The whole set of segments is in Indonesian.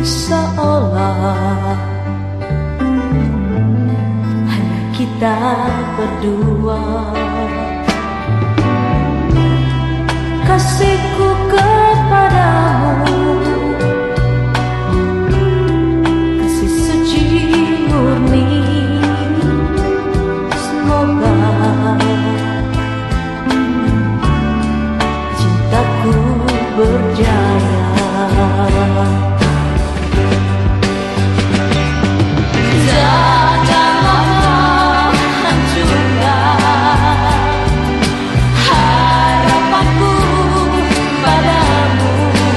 seolah hanya kita berdua. Kasihku kepadamu, kasih suci murni, semoga cintaku berjaya. Janganlah hancurkan harapanku padamu,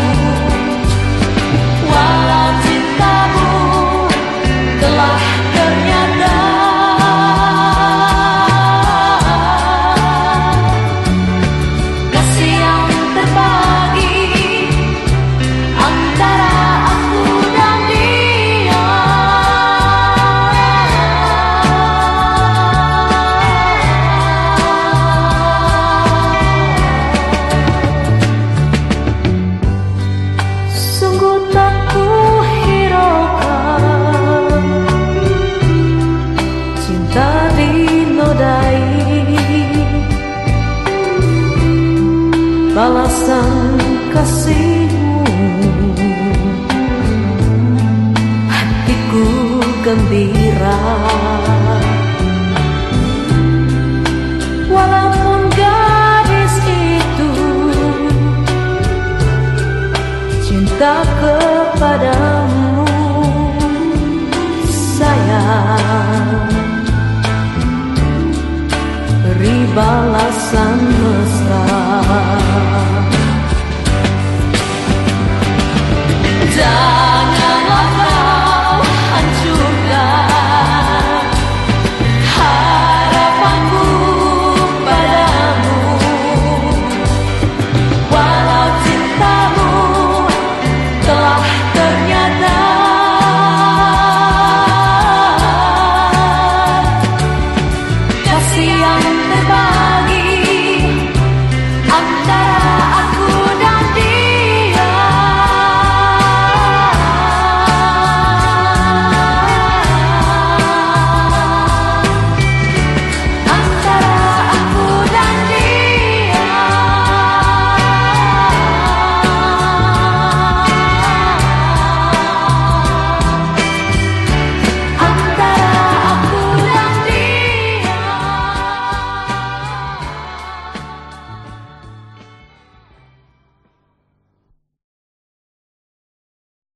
walau cintamu telah ternyata. Kasih yang terbagi antara aku dan dia. Sungguh tak kuhiraukan cinta dinodai, balasan kasihmu hatiku gembira. Walaupun gadis itu cinta kepadamu, sayang, beri balasan mesra.